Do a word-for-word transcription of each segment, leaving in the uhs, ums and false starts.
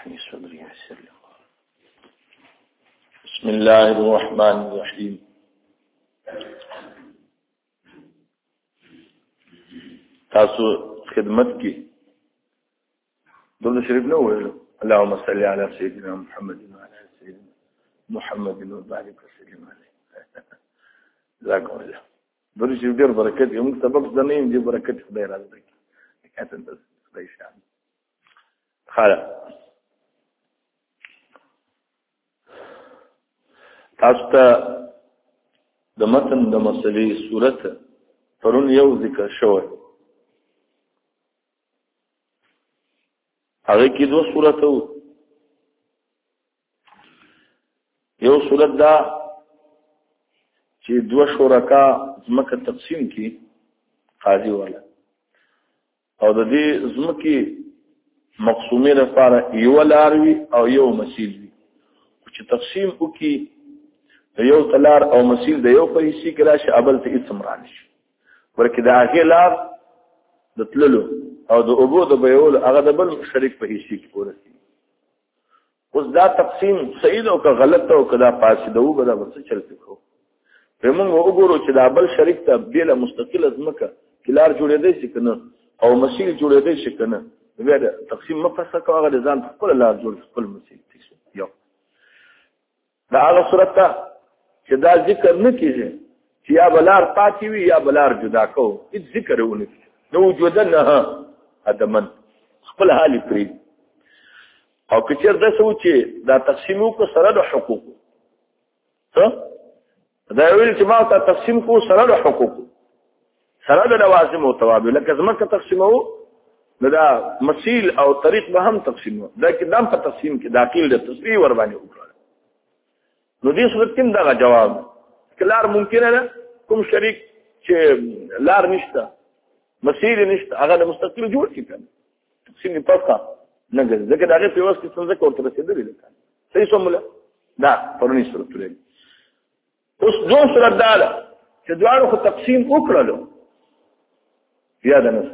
لي صدري ويسر لي بسم الله الرحمن الرحيم. تاسو خدمت کی درود شریف نو ویلو اللهم صل على سيدنا محمد وعلى سيدنا محمد وبارك وسلم عليه. جزاكم الله. درود شریف ډیر برکت یې موږ سبق زنیم دي برکت خدای راځي. کاتن د خدای شان. خاله تاسو ته د متن د مسلې صورت پرون یو ذکر شوی. هغه کې دوه صورت وو. یو صورت دا چې دوه شرکا ځمکه تقسیم کی قاضي والا او د دې ځمکې مقسومه لپاره یو لاروي او یو مسیل وي چې تقسیم وکي یو تلار او مسیل د یو په حصے کې راشي ابل ته اسم راشي ورکه دا هغه لار د تللو او د ابو د بیول هغه د بل شریک په حصے کې ورسي. اوس دا تقسیم صحیح او که غلط او که دا فاسد او به دا څه چلته کو په موږ وګورو چې دا بل شریک ته بیل مستقله ځمکه کلار جوړېدای شي کنه او مسیل جوړېدای شي کنه بیا دا تقسیم مفصل کوه د ځان خپل لار جوړ خپل مسیل یو دا هغه صورت ته چې دا ذکر نه کیږي چې یا بلار پاتې وي یا بلار جدا کو هیڅ ذکر ونه نو وجودنه ادمن خپل حال پری او کچر د سوچ دا تقسیمو کو سره د حقوق ها دا ویل چې ما ته تقسیم کو سره د حقوق سره د لوازم او توابع لکه زمکه تقسیمو نو دا مسیل او طریق به هم تقسیمو دا کې دام په تقسیم کې داخل د تصریح ور باندې وکړه. نو دې صورت کې دا جواب کلار ممکن نه کوم شریک چې لار نشته مسیل نشته هغه مستقل جوړ کی کنه تقسیم پکا نه ګرځي ځکه دا په واسطه څنګه کوته رسیدلې ده صحیح سموله دا پرونی صورت لري. اوس دوه صورت دا چې دواړو خو تقسیم وکړلو یاد نه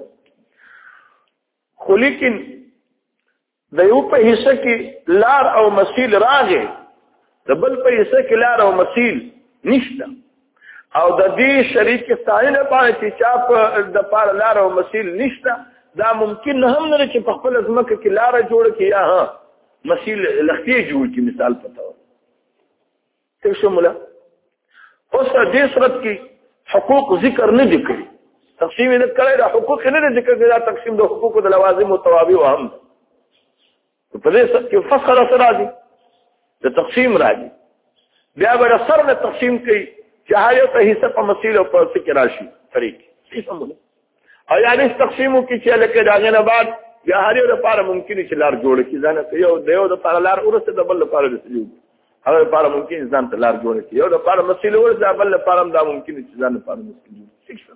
خو لیکن د یو په حصہ کې لار او مسیل راغی د بل په حصہ کې لار او مسیل نشته او د دې شریک ثاني لپاره چې چا په د پاره لار او مسیل نشته دا ممکن هم نه چې په خپل ځمکه کې لار جوړ کړي یا ها مسیل لختي جوړ کړي مثال پته څه شموله. اوس دې صورت کې حقوق ذکر نه دي کړی تقسیم نه کړی دا حقوق نه دي ذکر دا تقسیم د حقوق د لوازم او توابع او هم په دې صورت کې فصل سره دي د تقسیم راځي بیا به سره د تقسیم کوي چې هغه ته حصہ په مسیل او په فکر راشي طریق څه سمونه او یعنی تقسیمو کې چې لکه داغه نه بعد بیا هغه لپاره ممکن چې لار جوړ کی ځنه یو د یو د لپاره لار ورسته د بل لپاره رسېږي هغه لپاره ممکن ځان ته لار جوړ کی یو د لپاره مسیل ورسته بل لپاره دا ممکن چې ځان لپاره مسیل ٹھیک شو.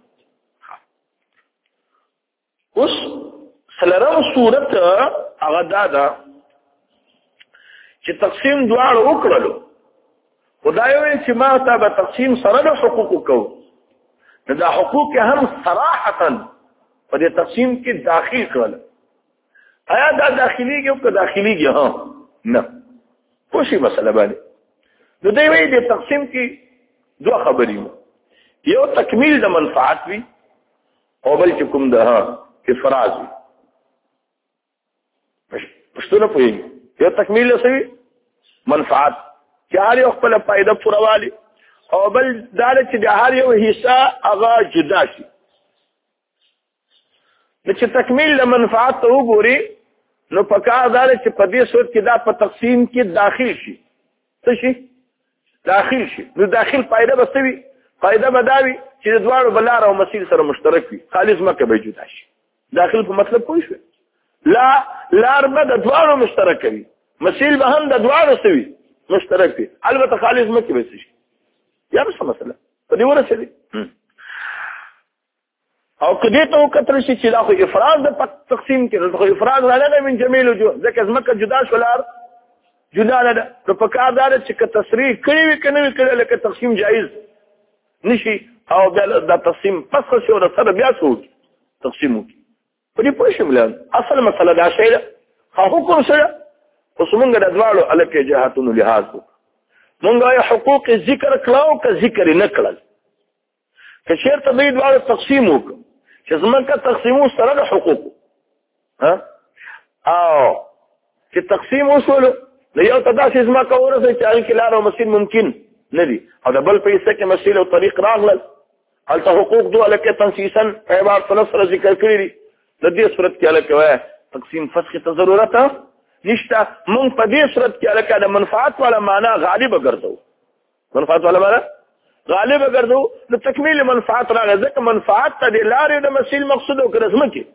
اوس سلام صورت هغه دا ده چې تقسیم دواړو وکړلو خدای وایي چې ما ته به تقسیم سره د حقوق کو دا حقوق هم صراحتا په دې تقسیم کې داخل کړل. آیا دا داخلي کې او که داخلي کې ها نه کوشي مسله باندې نو دوی وایي د تقسیم کې دوه خبرې یو تکمیل د منفعت وي او بل چې کوم ده ها افراز وي پښتو نه پوهیږي یو تکمیل سوي منفعت چې هر یو خپل فائدہ پوروالي او بل دال چې د هر یو حصہ هغه جدا شي چې تکمیل له منفعت ته وګوري نو پکار دال چې په دې صورت کې دا په تقسیم کې داخل شي څه شي داخل شي نو داخل فائدہ بسوي فائدہ بداوي چې د دوړو بلار او مسیل سره مشترک وي خالص مکه به جدا شي داخل په مطلب پوه شو لا لار به د دوړو مشترک وي مسیل به هم د دوړو سوي مشترک وي البته خالص مکه به شي یا څه مسله په دې ورسېږي او کدی ته کتر شي چې دا خو افراد د تقسیم کې خو افراد راغلی من جمیل وجوه ځکه ځمکه جدا شولار جدا نه ده نو په کار دا چې که تصریح کړی وي که نه وي کړی لکه تقسیم جایز نشي او بیا دا تقسیم پس شي او سره بیا څه تقسیم وکړي په دې پوه شئ اصل مسله دا شی ده حقوق سره اوس موږ د دواړو الکه جهاتونو لحاظ وکړو موږ یې حقوق ذکر کړو که ذکر نه کړل که چېرته دوی دواړو تقسیم وکړو چې ځمکه تقسیمو سره د حقوقو ها او چې تقسیم وشولو د یو ته داسې ځمکه ورسوي چې هغې کې لار او مسیر ممکن نه دي او د بل په حصه کې مسیر او طریق راغلل هلته حقوق دو هلکې تنسیسا په عبارت طلب سره ذکر کړي دي د دې صورت کې هلکه وایه تقسیم فسخ ته ضرورت نشته مونږ په دې صورت کې هلکه د منفعت والا معنا غالبه ګرځو منفعت والا معنا غالبه ګرځو د تکمیل منفعت راغی ځکه منفعت ته د لارې د مسیل مقصود او که د ځمکې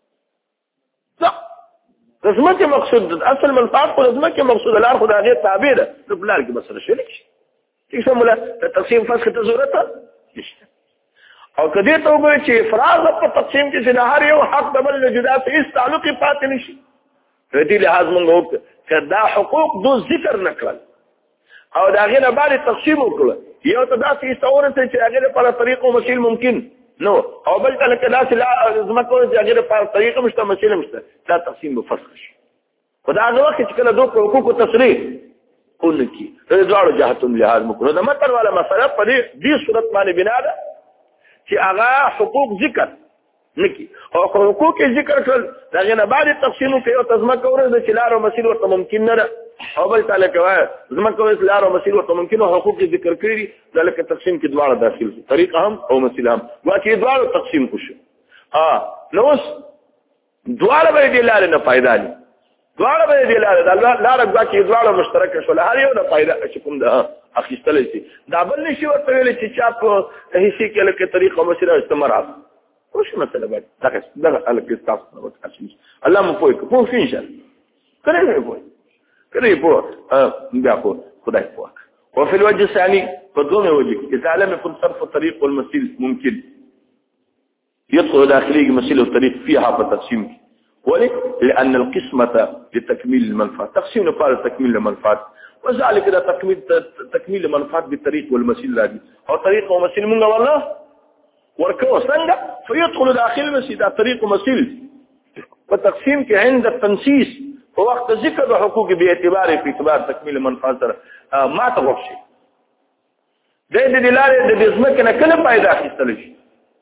د ځمکې مقصود اصل منفعت خو د ځمکې مقصود لار خو د هغې تابع ده نو په لار کې به سره شریک شي ٹھیک شو مولا د تقسیم فسخ ته ضرورت نشته او که دې ته وګورئ چې افراز په تقسیم کې چې د هر یو حق د بل نه جدا ته هېڅ تعلق یې پاتې نه شي په دې لحاظ مونږ وکړو که دا حقوق دو ذکر نه کړل او د هغې نه بعد تقسیم وکړو یو ته داسې حصه ورسوي چې هغې لپاره طریق و مسیل ممکن نو او بل ته لکه داسې ځمکه ورسوي هغې لپاره طریق هم شته مسیل هم شته دا تقسیم به فسخ شي خو د هغه وخت چې کله دوی په حقوقو تصریح ونه کړي د دواړو جهتونو لحاظ مو کړو د متن والا مسله په دې صورت باندې بنا ده چې هغه حقوق ذکر نه کړي او که حقوق یې ذکر کړل د هغې نه بعد تقسیم وکړي یو ته ځمکه ورسوي چې لار او مسیر ورته ممکن نه ده او بل ته لکه وایه ځمکه ورسوي لار او مسیر ورته ممکن او حقوق یې ذکر کړي دي دا لکه تقسیم کې دواړه داخل شي طریق هم او مسیل هم ګویا چې دواړو تقسیم کو شو نو اوس دواړه به دې لارې نه فایده لي دواړه به دې لارې دا لاره ګویا چې دواړه مشترکه شوله هر یو نه فایده چې کوم ده اخیستلی شي دا بل نه شي ورته ویلی چې چا په حصې کې لکه طریق او مسیر استمرار وش مسله باید دغه دغه هلکې ستاسو سره وکړي الله مو پوه کړو پوه شو انشاءالله که نه پوه که نه پوه بیا خو خدای پوه کړه وفي الوجه الثاني فدوم وجه إذا لم يكن صرف الطريق والمسيل ممكن يدخل داخلي مسيل الطريق فيها بتقسيم ولي لأن القسمة لتكميل المنفعة تقسيم نقال تكميل المنفعة وذلك إذا تكميل تكميل المنفعة بالطريق والمسيل هذه أو طريق ومسيل منه والله وركوه سنجا فيدخل داخل المسيل طريق ومسيل وتقسيم عند التنسيس ووقت ذكر الحقوق باعتباره في اعتبار تكميل المنفعة آه ما تغف شيء ده دي دلالة ده بيزمكنا كلم بايدا اخيستل شيء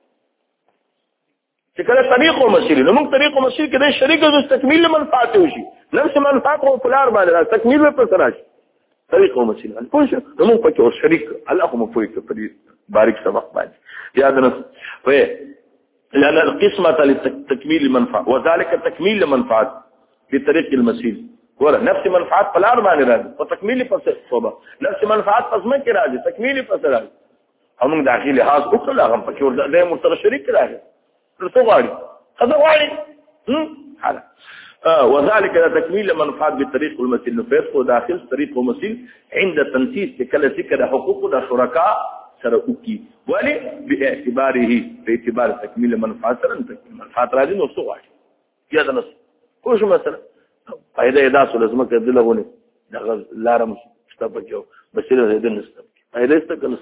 كده طريق ومسيل نمك طريق ومسيل كده الشريك ده تكميل المنفعة وشي نفس منفعة وفلار بعد تكميل وفلسراش طريق ومسيل الكل نمك بكي والشريك الأخو مفويك فريد بارك سبق بعد يا دنس لأن القسمة لتكميل المنفعة وذلك تكميل المنفعة بطريق المسيل ولا نفس منفعات فلار باندې راځي او تکمیلی فصل صوبه نفس منفعات پسمه کې راځي تکمیلی فصل راځي هم داخلي لحاظ وکړه هغه په کې ورته د مرتبه شریک راځي ورته غواړي هذا غواړي هم حاله اه وذلك تكميل منفعات بطريق المسيل نفس داخل طريق المسيل عند تنسيس كلا ذكر حقوق الشركاء سرقوكي ولي باعتباره باعتبار تكميل منفعات سره تکمیل منفعات راځي نو څه غواړي یا د نس خو شو مثلا فائدہ ادا سول ازمه کې دلغونه دغه لارم شته بچو بسره دې نسته فائدہ است کنه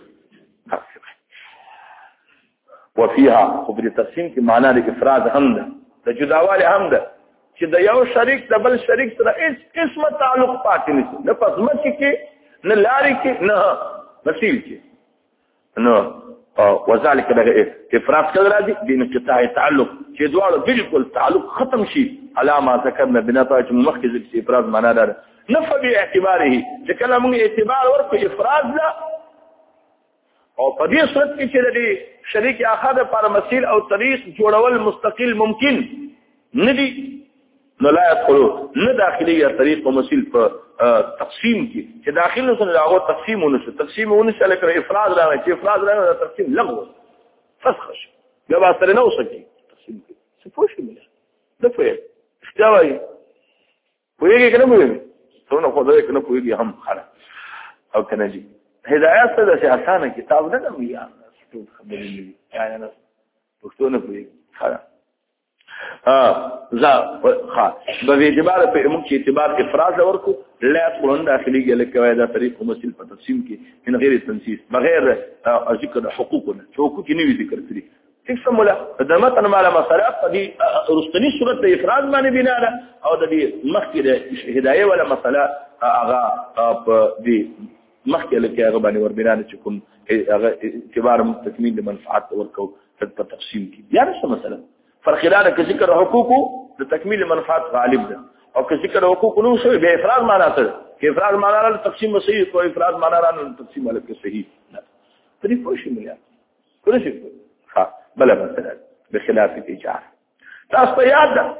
وفيها خبر تقسیم کې معنا د افراد هم ده د جداوال هم ده چې د یو شریک د بل شریک سره هیڅ قسمه تعلق پاتې نشي نه پزمت کې نه لاري کې نه مسیل کې نو وذلك دغه افراد کله راځي د انقطاع تعلق چې دواړه بالکل تعلق ختم شي علامه ذکرنا بنتاج مخکې چې افراد معنا ده نفع باعتباره چې کله موږ اعتبار ورکړو افراد لا او په دې صورت کې چې د شریک اخر لپاره مسیل او طریق جوړول مستقل ممکن نه دي نو لا يدخلوا نه داخلي طریق او مسیل په تقسیم کې چې داخل نو سره هغه تقسیم ونشو تقسیم ونشو لکه افراد راغی چې افراد راغی دا تقسیم لغو فسخ شي بیا به سره نه وسکی تقسیم کې څه پوښتنه مله ده په استوای پوهیږي کنه پوهیږي څونه خو دا کنه پوهیږي هم خلاص او کنه جی هدايات څه د اسانه کتاب نه دی یا ټول خبرې دي یعنی نه پښتو نه پوهیږي خلاص ها ذا خا به اعتبار په موږ چې اعتبار افراز ورکو لا يدخلون داخلي لکه وايدا طریق مسل په تقسیم کې من غیر تنسیس بغیر ذکر حقوقنا حقوق نه وی ذکر کړی ٹھیک سمولا د متن مال مسله په دې رستنی صورت د افراد باندې بنا ده او د دې مخکې د هدايه ولا مسله هغه په دې مخکې لکه هغه باندې ور بنا ده چې کوم هغه اعتبار تکمیل د منفعت ورکو په تقسیم کې یا څه مسله فرق لري چې ذکر حقوق د تکمیل منفعت غالب ده او که ذکر حقوق نو شوی به افراد معنا ته کې افراد معنا له تقسیم صحیح کو افراد معنا له تقسیم له صحیح نه پرې پوښی ملي پرې ها بل مثلا بخلاف الاجاره تاسو ته یاد ده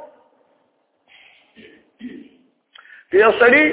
چې یو سړي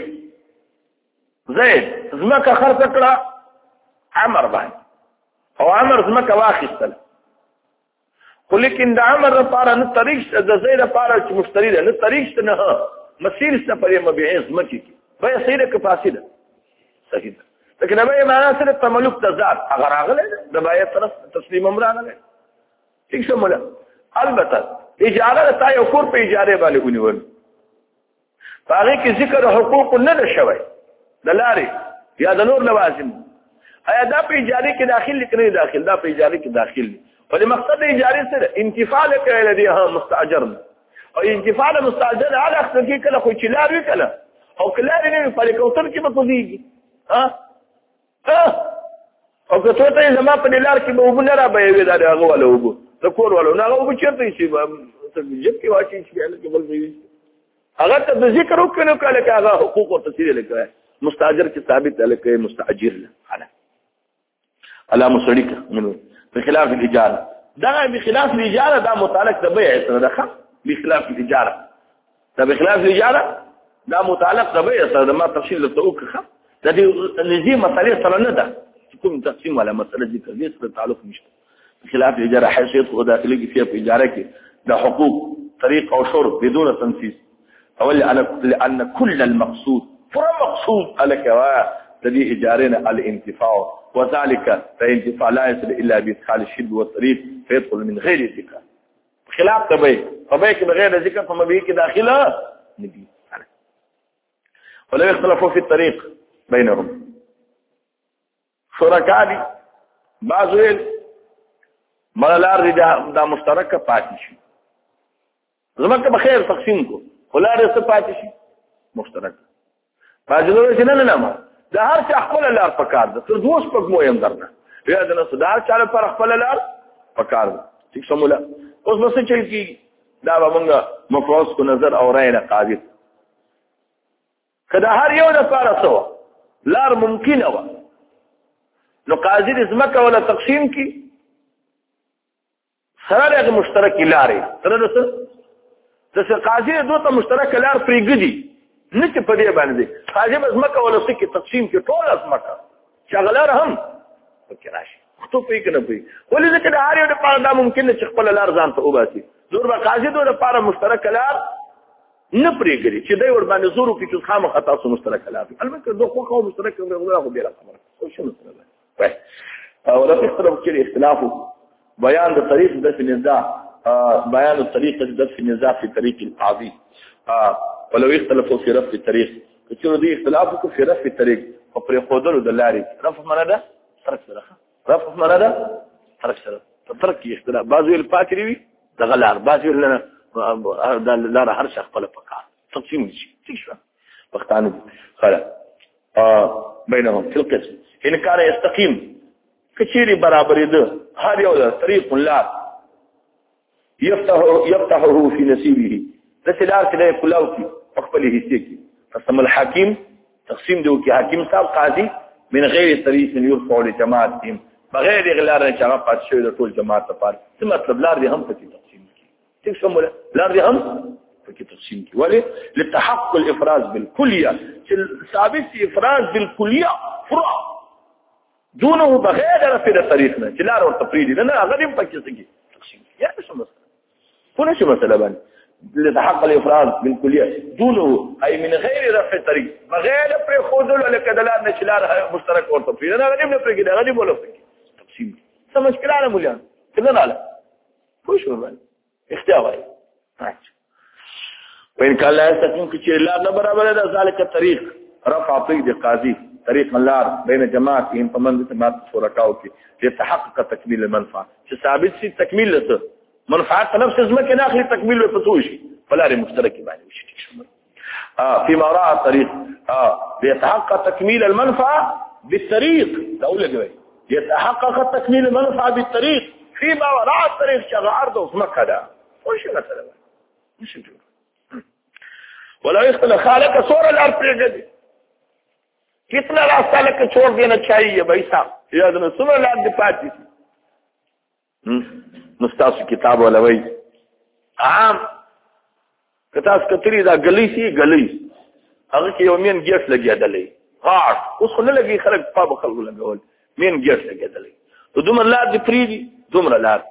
زید زمکه خرڅ کړه عمر باندې او عمر زمکه واخیستله خو لیکن د عمر لپاره نه طریق د زید لپاره چې مشتری ده نه طریق نه مسیر سفرې مبيعين زمکه کې به صحیح ده که فاسده صحیح ده لکه به معنا سره تملک تزاد اگر راغله د بایع طرف تسلیم امر راغله ٹھیک شموله البته اجاره تا یو کور په اجاره باندې ونیول هغه کې ذکر حقوق نه شوی د لارې یا د نور لوازم ایا دا په اجاره کې داخل لیکنه داخل دا په اجاره کې داخل ولمقصد اجاره سره انتفاع لکه لديها مستاجر او انتفاع مستاجر على اخر کې کله خو چې لار وکړه او کله نه په کوتر کې به کوزيږي ها ها او که ته زما په لار کې به وبنه را به وي دا هغه ولا وګو د کور ولا نه هغه چیرته شي ته جب کې واچي چې بل کې بل وي هغه ته د ذکر وکړو کله کې هغه حقوق او تفصیل لکه مستاجر کې ثابت لکه مستاجر له على مشركه منه بخلاف الاجاره دا بخلاف الاجاره دا متعلق د بيع سره ده بخلاف الاجاره دا بخلاف الاجاره دا متعلق د بيع سره ما تفصيل لتوقع دا دي نزي مساله سره نه ده کوم تقسیم ولا مساله ذکر دي سره تعلق نشته بخلاف الاجاره حيثيت خدا داخلي فيها في اجاره کې دا حقوق طريق او شرط بدون تنفيذ اول لان كل المقصود فمقصود لك تدي اجارنا الانتفاع وذلك فانتفاع لا يصل الا بادخال الشد والطريق فيدخل من غير ذكر خلاف تبي فبيك بغير ذكر فما بيك داخله نبي ولا يختلفوا في الطريق بينهم شركاء بعضهم ملالار دا مشترکه پاتې شي زمکه بخیر تقسیم کو ولاره څه پاتې شي مشترک باجلو چې نه نه ما دا هر څه خپل لار پکار ده تر دوه شپږ مو يم درنه بیا د نس دا چاله پر خپل لار پکار ده ٹھیک سمولا اوس بس چې کی دا موږ مفروض کو نظر او رائے نه قاضي کدا هر یو د پاره سو لار ممکن و نو قاضي زمکه ولا تقسیم کی سره د مشترک لارې سره د څه قاضي دوه مشترک لار پریګدي نه چې په دې باندې قاضي زمکه ولا څه کې تقسیم کې ټول زمکه شغلار هم فکر راشي خطو پې کنه پې ولې ځکه د هر یو د پاره دا ممکن چې خپل لار ځان ته وباسي زور به قاضي دوه لپاره مشترک لار نه پریګدي چې دوی ور باندې زورو کې چې خامخ خطا سو مشترک لار البته دوه خو مشترک نه خو بیره خبره شو مثلا او لا اختلاف كثير اختلافه بيان الطريق دفع النزاع بيان الطريقة دفع النزاع في طريق القاضي ولو يختلفوا في رفع الطريق كثير دي اختلافكم في رفع الطريق فبريخودلوا دلاري رفع معنى ده ترك سرخة رفع معنى ده ترك سرخة ترك اختلاف بعضو الفاكري ده غلار بعضو لنا ده لارا حرشة اختلف فقط تقسيم الشيء تكشف بختانوا خلا بينهم في القسم إن كان يستقيم كثير برابر ده هذا هو طريق الله يفتح يفتحه في نصيبه تسلار كده كلاوتي أقبله سيكي فسمى الحاكم تقسيم ده كي حاكم صاحب قاضي من غير طريق يرفع لجماعتهم بغير إغلار نشاغب قد شوية طول جماعة تفار ثم أطلب لار دي هم فكي تقسيم كي تقسموا لار دي هم فكي تقسيم كي ولي للتحقق الإفراز بالكلية ثابت إفراز بالكلية فرع دونه بغير رفع طريقنا جلار والتفريدي لنا غريب فكي سكي تقسيم يعني شو مثلا هنا شو مثلا بان لتحقق الإفراز بالكلية دونه أي من غير رفع طريق بغير رفع خذل ولا كدلار نشلار مشترك والتفريد أنا غريب نفرق كده غريب ولا فكي تقسيم سمش كلا على مليان كلنا على وش هو بان اختيار وإن كان لا يستقيم كثير لا برابر ذلك الطريق رفع طريق القاضي طريق اللار بين جماعتهم فمن جماعت شركائهم ليتحقق تكميل المنفعه ثابت سي تكميل له منفعه نفس زمكه داخل تكميل الفتوشي فلا مشترك بعد شيء اه فيما راى الطريق اه ليتحقق تكميل المنفعه بالطريق اقول لك يتحقق تكميل المنفعه بالطريق فيما وراء الطريق شغل عرضه زمكه ده وش مثلا مش نجور ولا يخلق خالق صور الارض جدي कितना रास्ता लेकर छोड़ देना चाहिए भाई साहब याद न सुनो लाद दिपाती मुस्तास किताब वाला भाई आम कतास कतरी दा गली सी गली अगर कि यौमियन गेट लगी दले हां उसको न लगी खलक पाब खलक लगول مين गेट लगी दले तो दुमर लाद फ्रीदी दुमर लाद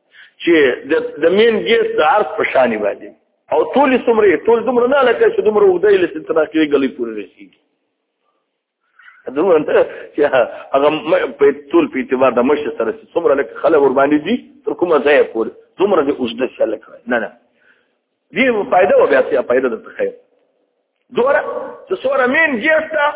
چې د مين गेट د عرض په شانی باندې او طول سمره طول دمر نه لکه چې دمر وګدای لسه تراکي غلي پورې رسیږي دمر انت چې هغه په طول په اعتبار د مشه سره سمره لکه خلک ور باندې دي تر کومه ځای پورې دمر دې اوسده شل کوي نه نه دې فائدہ و بیا څه فائدہ د خیر دوره چې سوره مين جېستا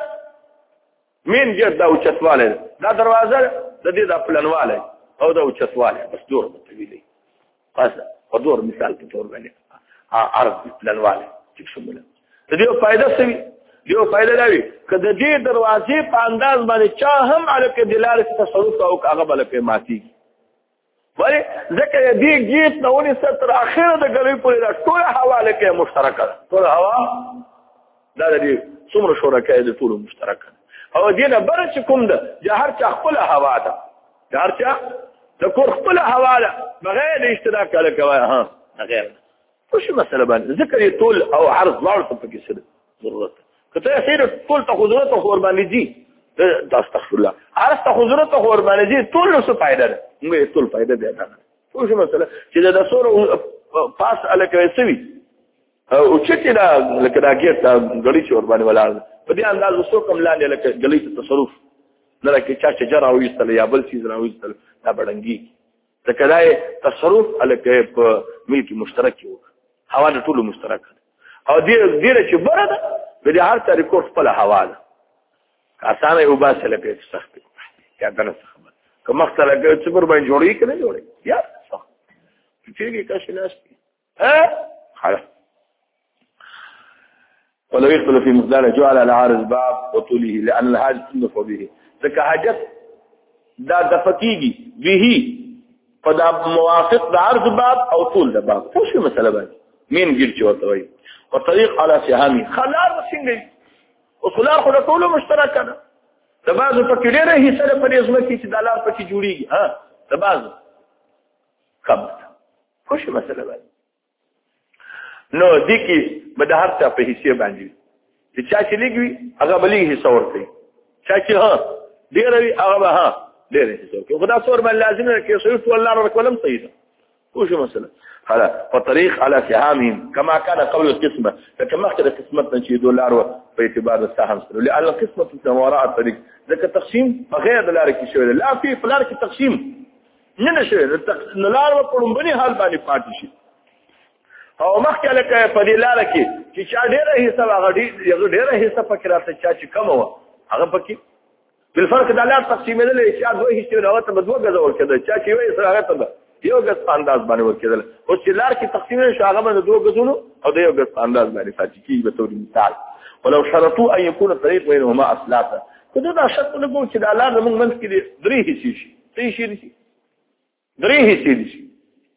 مين جېس دا اوچتواله دا دروازه د دې د پلانواله او دا اوچتواله بس دور متویلي خاصه په دور مثال په تور باندې عرض پلانواله چې څومره د دې فائدہ څه وي دیو فائدہ لري کله دې دروازې په انداز باندې چا هم الکه دلاله تصرف او هغه بل په ماتي ولی ځکه دې گیت نوونی ستر اخر د غلي پورې ټول حواله کې مشترکه ټول هوا دا دې څومره شرکای دي ټول مشترکه او دې نه بر چې کوم ده جهر چا خپل هوا ده جهر چا د کور خپل حواله بغیر اشتراک الکه ها غیر وش مساله باندې ذکر طول او عرض لاړ په کې سره ضرورت کته خیر طول ته حضورت او قرباني دي دا استغفر الله عرض ته حضورت او قرباني دي ټول څه فائدہ ده موږ ټول فائدہ دی دا وش مساله چې دا سور پاس الکه سوي او چې دا لکه دا ګټ غړي چې قرباني ولاړ په دې انداز وسو کوم لاندې لکه غړي ته تصرف نه لکه چا چې جرا وېستل یا بل چیز راوېستل دا بڑنګي ځکه دا تصرف الکه په ملک مشترک یو هوا د ټولو مشترک او دې دې چې برده په دې هر طریقو خپل حواله اسانه یو باسه لکه سخت یا دنه خبر کوم وخت لکه چې پر باندې جوړی کنه جوړی یا صح فکرې کې ناس ها خلاص ولو يختلف في مقدار جعل على عارض باب وطوله لان الحاجه تنف به ځکه حاجت دا د فقيږي به په موافق د عرض باب او طول د باب څه شي مسله باندې مين ګرځي ورته وي والطريق على سهامي خلار څنګه او خلار خو ټول مشترک ده د بعضو پکې ډېره حصہ په دې ځمکه کې چې د لار پکې جوړیږي ها د بعضو کم خو شي مسله باندې نو دې کې به د هر څه په حصے باندې چې چا چې لګوي هغه بلې حصہ ورته چا چې ها ډېر وي هغه ها ډېر حصہ ورته خدا څور باندې لازم نه کې صرف الله رب ولم صحیح ده خو شي مسله هلا فطريق على سهامهم كما كان قول القسمه فكما اخذ قسمتنا شي دولار باعتبار السهم لان القسمه وراء الطريق ذاك التقسيم بغير دولار کې شوی لا في فلار کې تقسيم نه نشوي دولار په لومبني حال باندې پاتې شي او مخکې لکه په دې لار کې چې چا ډېره حصہ هغه یو ډېره حصہ پکې راځي چې کم و هغه پکې بل فرق د لار تقسیم نه لري چې دوه حصے راوته بدوه غزول کېده چې وایي سره هغه ته یو غس انداز باندې ورکېدل او چې لار کې تقسیم شو هغه باندې دوه غزونو او د یو غس انداز باندې فاتې کیږي به تور مثال ولو شرطوا ان يكون الطريق بينهما اصلاتا کله دا شرط نه کوم چې د لار موږ منځ کې درې حصے شي درې شي درې حصے شي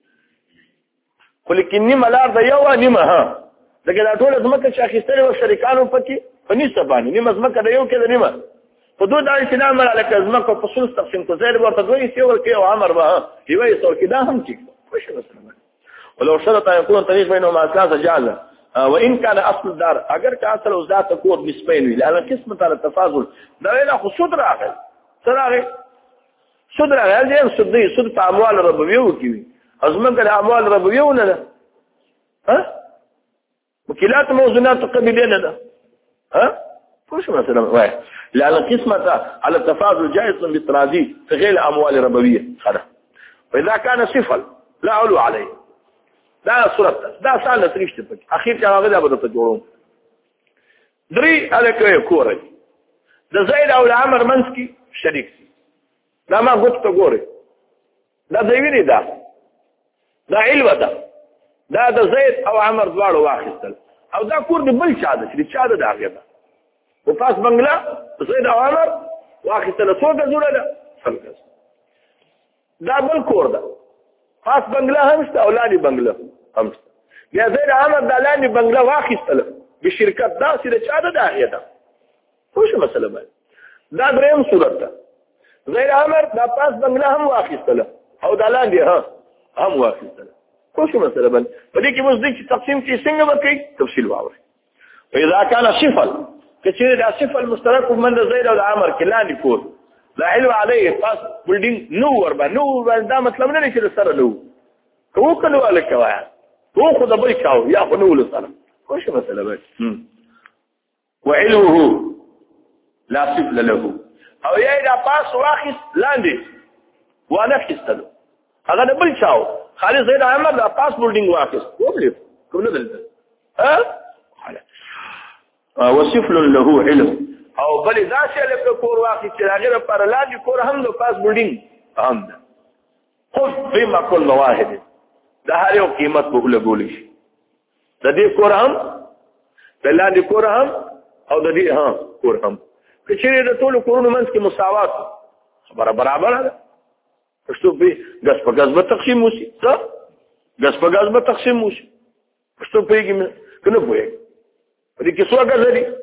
ولیکن نیمه لار د یو نیمه ها دغه دا ټول زمکه چې اخیستل او شریکانو پکې په نسبت باندې نیمه زمکه د یو کې د نیمه په دوه دای چې نامه لکه زمکه په څلور تقسیم کو زیر ورته دوی سی ورکه او امر به یوه څو کې دا هم چې خوش مثلا ولو شرط ان يكون طريق بينهما ثلاثه جعل وان كان اصل الدار اگر که اصل او ذات تكون نسبين لان قسمه على التفاضل دا له خصوص راغل سره سود راغل دي سود سود په اموال ربويه وکوي ازمنه د اموال ربويه ولا لا ها وكيلات موزونات قبليه ده ها وش مثلا واحد لأن القسمة على التفاضل جائز بالتراضي في غير أموال ربوية خلاص وإذا كان صفر لا علو عليه دا صورت دا سال نتريش تبقى أخير كان غدا بدأ تجورون دري على كوي كوري د زید او عمر منځ کې شریک شي. دا ما ګوت ته ګوري دا دوی دا دا علوه ده دا د زید او عمر دواړو واخیستل او دا کور د بل چا ده چې چا ده د هغې ده په پاس بنګله زید او عمر واخیستله څو ګزونه ده سل ګز. دا بل کور ده پاس بنګله هم شته او لاندې بنګله هم شته. بیا زید عمر دا لاندې بنګله واخیستله بشرکت داسې د چا ده د هغې ده. پوه شو مسله باندې. دا درېیم صورت ده. زید عمر دا پاس بنګله هم واخیستله او دا لاندې ها هم واخیستله. پوه شو مسله باندې. په دې کې اوس دی چې تقسیم کې څنګه به کوي تفصیل واورئ. فاذا كان صفل کچې دا صفل مشترک من زید او عمر کې لاندې کور لا علم عليه پاس بلډینګ نو ور باندې نو دا مطلب نه چې سره نو کو کلو الک وایا تو خو د بل چاو یا خو نو سره. پوه شو مسله باندې. وعلوه لا صفل له او یې دا پاس واخیس لاندې وانا خستلو هغه د بل چاو خالد زید عمر دا پاس بولډینګ واخیس وبلې کوم نه دلته ها وصفل له علم او بل دا چې له کور واخیس چې هغه پر لاندې کور هم د پاس بولډینګ هم ده. خذ بما كل واحد دا هر یو قیمت په لګول شي د دې کور هم د لاندې کور هم او د دې ها کور هم کچې د ټولو کورونو منځ کې مساوات خبره برابر ده. پښتو په غصب غصب تقسیم وشي څه غصب غصب تقسیم وشي پښتو په کې کنه پوهه په دې کې څو غزه دي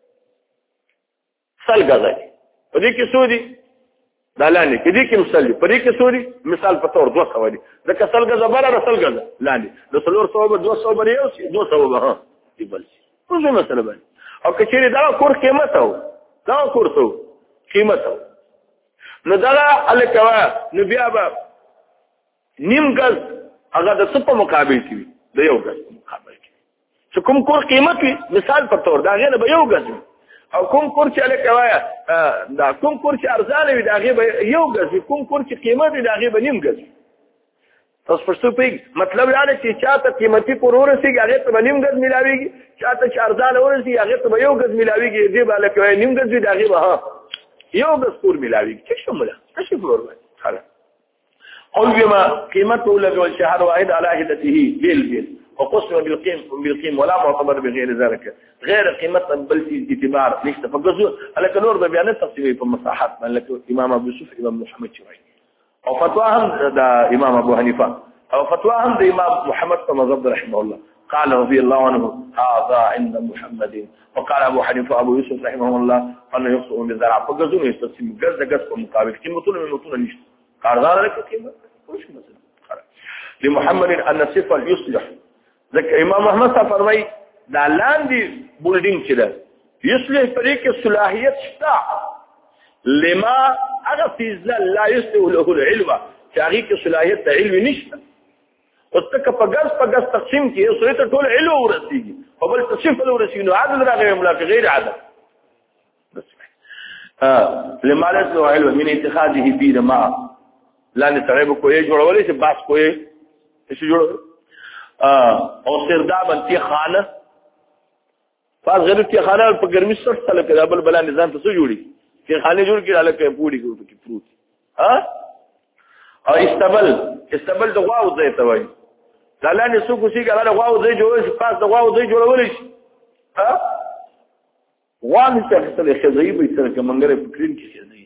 سل غزه دي په دې کې څو دي دالانه کې دې کې مثال په دې کې څو دي مثال په تور دوه سو دي د کسل غزه بره رسل غزه لاندې د سلور سو به دوه سو بره یو شي دوه سو به ها دی بل شي څه مسله باندې. او کچې دا کور قیمت او دا کور څو قیمت او نو دا الکوا نو بیا به نیم غز هغه د څه په مقابل کې د یو غز په مقابل کې چې کوم کور قیمت وي مثال په تور دا غنه به یو غز او کوم کور چې الکوا دا کوم کور چې ارزانه وي دا غي به یو غز کوم کور چې قیمت وي دا غي به نیم غز. تاسو پښتو په مطلب دا دی چې چاته قیمتي کور ورسیږي هغه ته نیم غز ملاويږي چاته چې ارزانه ورسیږي هغه ته یو غز ملاويږي دې به الکوا نیم غز وي دا غي به یو دستور ملاوي چې شموله څه فلور باندې خلاص قل بما قيمته لجل شهر واحد على هدته بالبيل وقسم بالقيم بالقيم ولا معتبر بغير ذلك غير قيمه بل في اعتبار ليش تفقزوا على كنور ده بيان تقسيم في المساحات من لك امام ابو يوسف امام محمد شوي او فتواهم ده امام ابو حنيفه او فتواهم ده امام محمد بن رحمه الله قال رضي الله عنه هذا عند محمد وقال ابو حنيفه ابو يوسف رحمه الله انه يقسم بالزرع فقزون يستسلم جز جز مقابل قيمتون من متون نشت قال ذلك قيمه وش مثلا لمحمد ان صفه يصلح ذكر امام احمد فرمای دا لاندې بولډینګ چې ده يصلح طریق صلاحیت شتا لما اغفز لا يصلح له العلم چې کې صلاحیت علم نشته او تک په ګرځ په ګرځ تقسیم کې یو سره ټول علم ورسیږي او بل تصفیل ورسیږي نو عدد راغی ملاک غیر عدد بس ها لما له علم من اتخاذه بيد ما لا نتعب کوی جوړولې چې باس کوی څه جوړ او سرداب انتی خانه پاس غیر تی خانه په ګرمي سره سره کړه بل بل نظام ته څه جوړي چې خانه جوړ کړه لکه پوری کوي کې پروت ها او استبل استبل د غواو ځای ته وایي دلانه سو کوشي ګره غواو ځای جوړ شي پاس د غواو ځای جوړول شي ها وان څه څه خزي به تر کومنګره فکرین کې خزي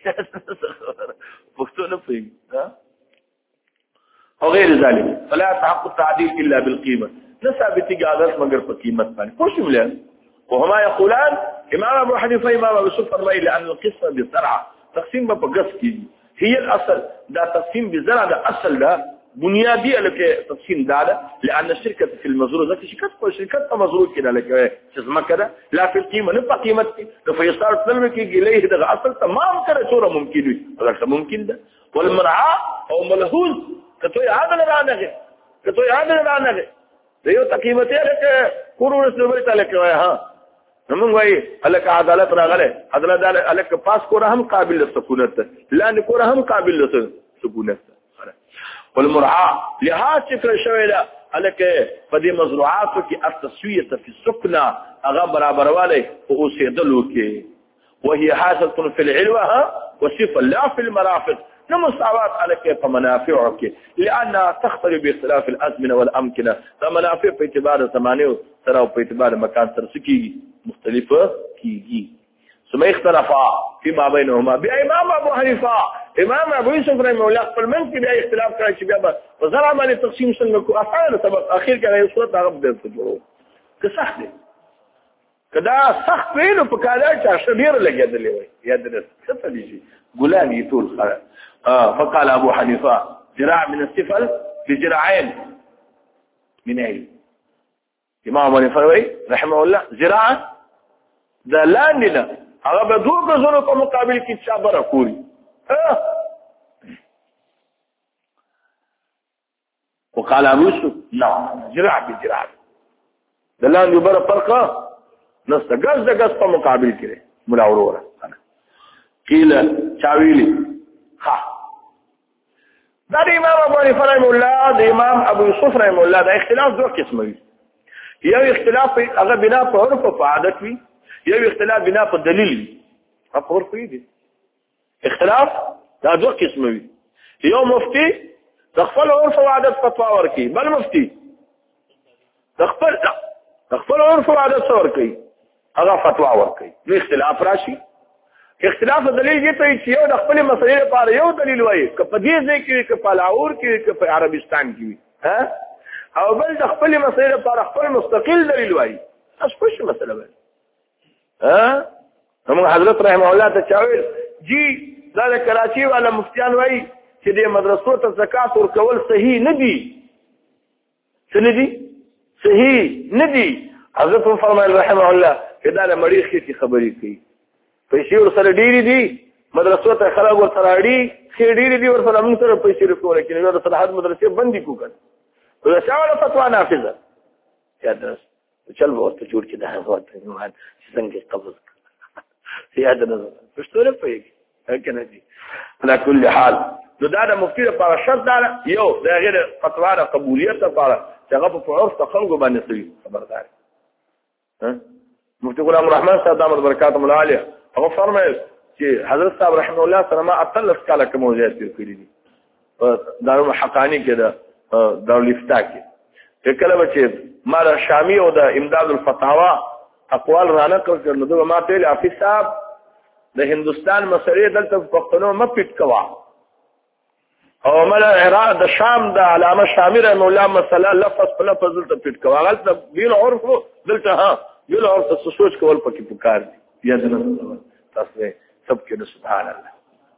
پښتو نه پېږي ها او غیر ذلك فلا تحقق التعديل الا بالقيمه نثبت قادت مگر په قیمت باندې خوش مليان وهما يقولان امام ابو حنيفه امام ابو يوسف الرأي لان القسم بالزرع تقسيم په قص کې هي الاصل دا تقسيم بالزرع دا اصل دا بنيادي لکه تقسيم دا لان الشركه في المزروع ذات شركه په شرکت په مزروع کې لکه څه کده لا في القيمه نه په قیمت کې فيصار تلم کې ګلې دا اصل تمام کړه څوره ممکن وي اگر ممکن ده والمرعى او ملحوظ کته عادل رانغه کته عادل رانغه دیو تقیمته لکه کورونه سره تعالی کوي ها نمون وای الک عدالت راغله عدالت الک پاس کوره هم قابل لسکونت لا نه کوره هم قابل لسکونت والمرعى لها فكره شویلا الک پدې مزروعات کې التسویه فی السکنا هغه برابرواله او اوسېدلو کې وهي حاصله في العلوه وصفه لا في المرافق نمساوات على كيف منافعك لانها تختلف باختلاف الازمنه والامكنه فمنافع په اعتبار زمانه سره او په اعتبار مکان سره سکیږي مختلفه کیږي ثم اختلافا فيما بينهما بامام ابو حنيفه امام ابو يوسف رحمه الله خپل من کې بیا اختلاف کړی چې بیا په زرا باندې تقسیم څنګه کو اسانه سبب اخر کې یو صورت هغه د جوړو که سخت دی کدا سخت وینو په کاله چې شبیر لګیدلې وي یا د څه دي ګلان یتول خره اه فقال ابو حنيفه ذراع من السفل بذراعين من اي امام ابو حنيفه رحمه الله ذراع ذا لاندنا هغه به دوه غزونو په مقابل کې صبر کوي وقال ابو يوسف نعم ذراع بذراع دلان يبر فرقه نست غز د غز په مقابل کې مولا وروره قيل چاويلي ها دا امام ابو حنیفه رحم الله د امام ابو یوسف رحم الله دا اختلاف دوه قسمه وي یو اختلاف هغه بنا په عرف او عادت وي یو اختلاف بنا په دلیل وي په عرف وي اختلاف دا دوه قسمه وي یو مفتي تخفل عرف او عادت فتوا ورکي بل مفتي تخفل تخفل عرف او عادت ورکي هغه فتوا ورکي نو اختلاف راشي اختلاف دلیل دې ته چې یو د خپل مسلې لپاره یو دلیل وایي که په دې ځای کې که په لاهور کې که په عربستان کې ها او بل د خپل مسلې لپاره خپل مستقل دلیل وایي تاسو څه مسله وایي ها هم حضرت رحمه الله ته چاویل جی دا د کراچي والا مفتیان وایي چې د مدرسو ته زکات ورکول صحیح نه دي څه نه دي صحیح نه دي حضرت فرمایل رحمه الله چې دا د مریخ کې خبرې کوي پیسې ورسره ډېری دي مدرسو ته خلک ورسره اړي چې ډېری دي ورسره موږ سره پیسې ورکول کېږي نو د صلاحات مدرسې بندي کوکړ نو دا شاوله فتوا نافذه یا درس چل ورته جوړ کې ده ورته نو څنګه قبض یا درس پښتو نه پېږي کنه دي على كل حال نو دا د مفتي لپاره شرط دا یو د غیر فتوا د قبولیت لپاره چې هغه په عرف خلکو باندې سوي خبردار ها مفتي غلام الرحمن صاحب دامت برکاتهم العالیه هغه فرمایل چې حضرت صاحب رحمه الله سره ما اتلس کاله کوم موضوعات کړی دي په دارو حقانی کې دا دارو لفتا کې کله چې ما د شامی او د امداد الفتاوا اقوال رانه کړل نو ما ته حافظ صاحب د هندستان مسلې دلته پښتنو م پټ کوا او مل عراق د شام د علامه شامی رحمه الله مسله لفظ په لفظ دلته پټ کوا غلط بیل عرف دلته ها بیل عرف څه سوچ کول پکې پکار دي یا دنه تاسو سب کې سبحان الله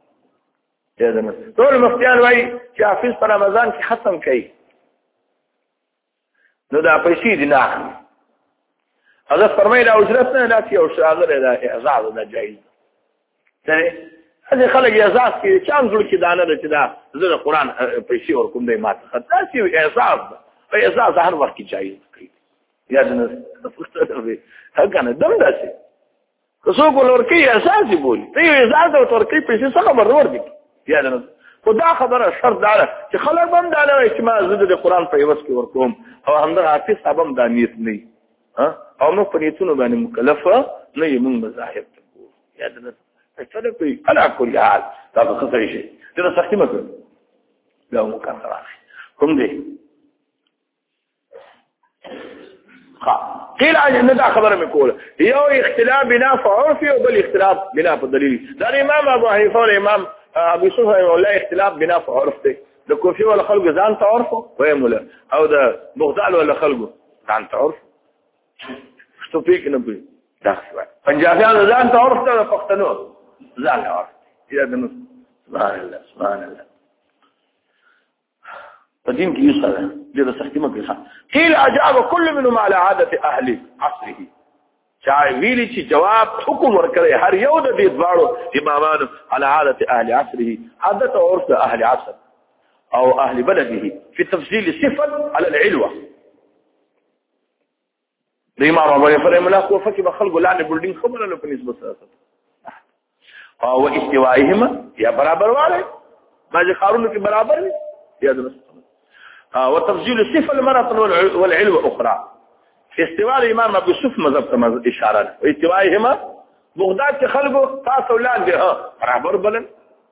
یا دنه ټول مفتیان وایي چې حافظ په رمضان کې ختم کړي نو دا پیسې دي نه حضرت فرمایي دا اجرت نه لاتي او شاغره دا اعزاز دا جایز ته هغه خلک اعزاز کې چام جوړ کې دانه چې دا زه قرآن پیسې ورکوم دی ماته خاصه اعزاز په اعزاز هر وخت کې جایز کړي یا دنه هغه نه دم داسي څوک ولورکی اساسي بولی ته یو اعزاز او ترکی پیسې څه خبر ور دي یا نه خدا خبره شرط دار چې خلک هم دا نه چې ما زده د قران په یوس کې ورکوم او همدغه حافظ صاحب هم د نیت نه ها او نو په نیتونو باندې مکلفه نه یې موږ مذاهب ته یا نه څه کوي على كل حال دا څه شي دا سختي مکه دا مو کار کوم دی قيل ان دا خبره مکول یو اختلاف بنا فعرفي او بل اختلاف بنا دلیل دا امام ابو حنیفه او امام ابو یوسف ولا اختلاف بنا فعرف ته د کوفی ولا خلق ځان تعرف ويمله او د بغداد ولا خلق ځان تعرف شتو پیک نه پی دا پنجابیان ځان تعرف ته پښتنو ځان تعرف یا د سبحان الله سبحان الله قديم کې یو سره د سختي مګه قيل اجاب كل منهم على عاده اهل عصره چا ویلی چې جواب حکم ورکړي هر یو د دې دواړو امامانو على عاده اهل عصره عادت او عرف اهل عصر او اهل بلده في تفصيل صفه على العلوه الامام ابو حنیفه رحمه الله کو فكي بخلق لعنه بلډینګ خبره له نسبت سره او استوائهما یا برابر والے باقي قارون کې برابر دي یا درست وتفصيل الصفه المرأة والعلو اخرى استواء الامام ابو يوسف مذهب ته اشاره واستوائهما بغداد خلقوا تاسو لاندې ها برابر بلن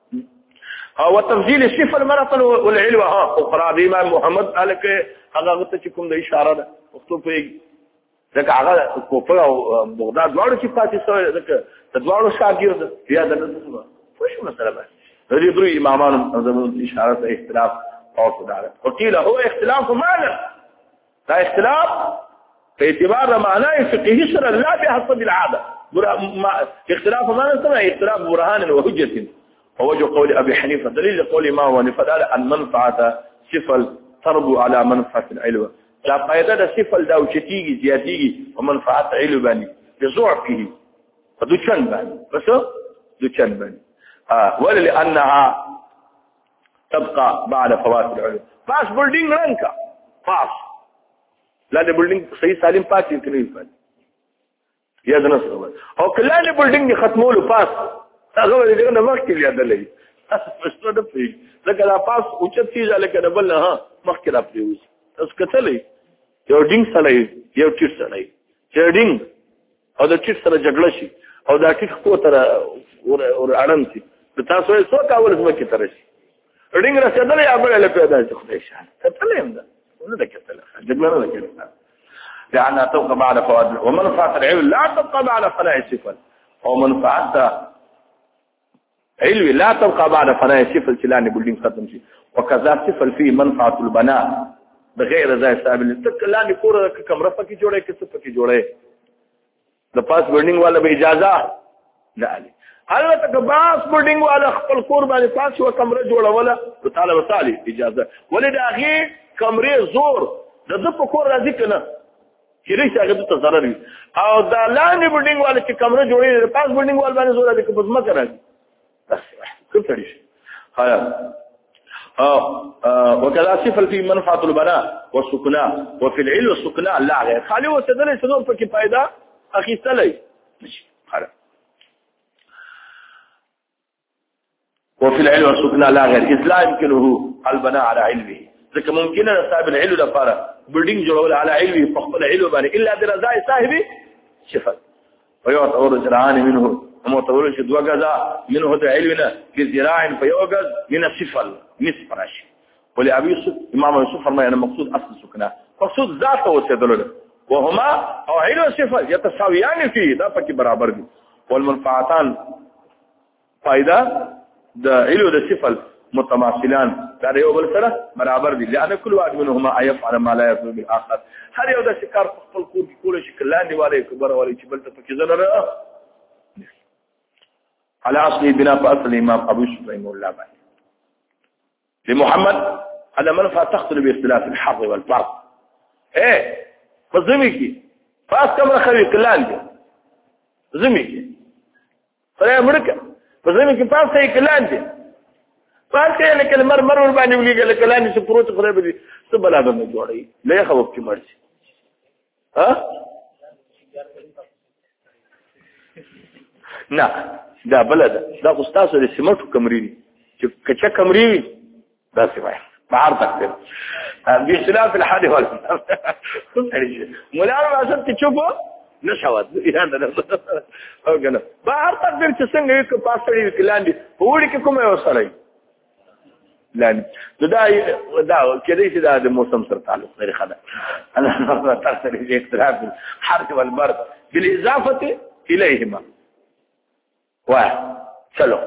او تفضيل الصفه المرأة والعلوه ها اخرى د امام محمد الکه هغه ته کوم د اشاره ده وختو په ځکه هغه کوفه او بغداد دواړو چې پاتې شوی ځکه د دواړو شاګرد بیا د نسبه وش مسله ده د دې درې امامانو زموږ اشاره ته اختلاف او صداره وقيل هو اختلاف معنى دا اختلاف په اعتبار معنی فقهي سره لا بحسب العاده اختلاف معنى سره اختلاف برهان وحجه ووجه قول ابي حنيفه دليل قول امام ونفذ ان منفعه صفه تربو على منفعه العلو لا فائده د صفه دا وچتيږي زیاتيږي او منفعه علو باندې بضعفه فدچن باندې بس دچن باندې اه ولا لانها تبقى بعد فوات العلو پاس بلډینګ رنګه پاس لا د بلډینګ صحیح سالم پاتې کړی پاتې یا د نسو او کله د بلډینګ ختمولو پاس هغه دې نه مخکې یادلې پښتو د پی لکه لا پاس اوچت چیز لکه د بل نه مخکې را پریوز اوس کتلې یو ډینګ سره یو ټیټ سره چې ډینګ او د ټیټ سره جګړه شي او دا ټیټ کو تر اور اړم شي تاسو یې څو کاول زمکه تر شي ډینګ رسېدل یا بل له پیدا شي خدای شان کتلې هم ده ونه ده کتلې جګړه نه کړه لأنها تبقى بعد فوات ومنفعة العلم لا تبقى بعد فناء الصفة ومنفعتها علوي لا تبقى بعد فناء الصفة الكلاني بلدين ختم شيء وكذا صفة فيه منفعة البناء بغير ذا سابل تكلاني كورة كمرة فكي جوڑے كسفة كي جوڑے the past building والا بإجازة لا علي هل تكباس building والا خپل کور باندې پاس و کمره جوړه ولا تعالی وتعالى اجازه ولې دا غي کمره زور د د په کور راځي کنه کله چې هغه ته ضرر وي او دا لاندې بلډینګ والا چې کمره جوړې د پاس بلډینګ والا باندې زور دي که بس مکه راځي بس کوم څه شي هيا اه وكذا صفه في منفعه البناء والسكناء وفي العلم والسكناء لا غير خالي وسدل صدور په کې فائدہ اخیستلې ماشي خلاص وفي العلم والسكناء لا غير اذ لا يمكنه البناء على علمه ځکه ممکنه صاحب العلم لپاره بلډینګ جوړول على علمه فقط العلم باندې الا برضا صاحب صفه ويعتبر جرعان منه ومعتبر شي دوه غزا منه د علمنا في ذراع فيوجد من الصفه نصف راشي ولابي يوسف امام يوسف فرمى انا مقصود اصل السكناء مقصود ذاته وسدل وهما او علم الصفه يتساويان فيه دا پکې برابر دي والمنفعتان فائده د علم د صفه متماثلان دا یو بل سره برابر دي لأن كل واحد منهما يفعل ما لا يفعل بالاخر هر یو د شکار خپل کور کې کول شي کلاندې والے کبر والے چې بل ته پکې زنه على اصل بنا فاصل امام ابو يوسف رحمه الله بعد لمحمد على منفعه تختلف باختلاف الحظ والفرض ايه فزميكي فاس كم خلي كلاندې زميكي فلا امريكا فزميكي فاس هي كلاندې پاتې نه کله مر مر باندې ولېګل کلانې چې پروت خره به څه بلا به جوړي له خوب کې مرشي ها نه دا بلد دا استاد د سیمټو کمرې دي چې کچا کمرې وي دا څه وایي بهر تکته به خلاف الحد والمنام مولانا اصل کې چوبو نشوت یاد نه او کنه بهر تکته چې څنګه یو پاسړي کلاندې وړي کې کومه وسره لان دا دا کېدې چې دا د موسم سره تعلق لري خدای انا تاثر دې اختلاف الحرث والبرد بالاضافه اليهما واحد چلو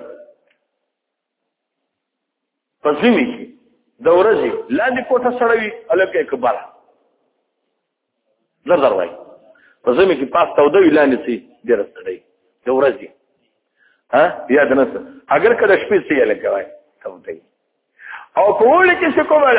پسېمي د ورځې لاندې کوټه سړوي الکه کبار زر زر وای پسېمي کې پاس تاو دوی لاندې سي ډېر سړی د ورځې ها یاد نه څه اگر کله شپې سي الکه وای تاو دوی او کولی کې څه کومه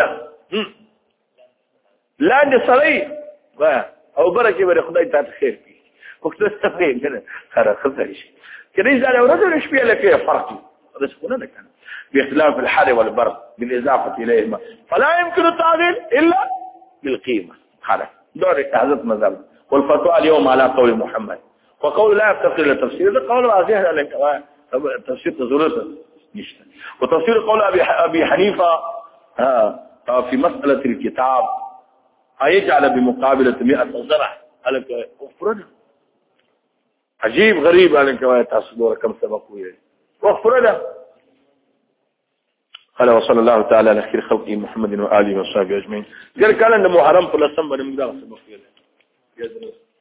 لاندې سړی وای او برکه به خدای ته خیر کړي وخت څه کوي کنه خره خبرې شي کله چې دا ورځ شپې لکه فرق هذا څه نه کنه باختلاف الحر والبرد بالاضافه اليهما فلا يمكن التعديل الا بالقيمه خلاص دور حضرت مذهب والفتوى اليوم على قول محمد وقول لا يفتقر الى تفسير ده قول واضح على تفسير ضرورته نشته وتفسير قول ابي ابي حنيفه في مساله الكتاب هيجعل بمقابله مئة زرع قالك افرد عجیب غریب علم کوي تاسو دوه کم سبق ویل وغفر له. قال وصلى الله تعالى على خير خلقه محمد وآله وصحبه أجمعين. قال كان محرم فلسطين بن مقدار سبق ویل.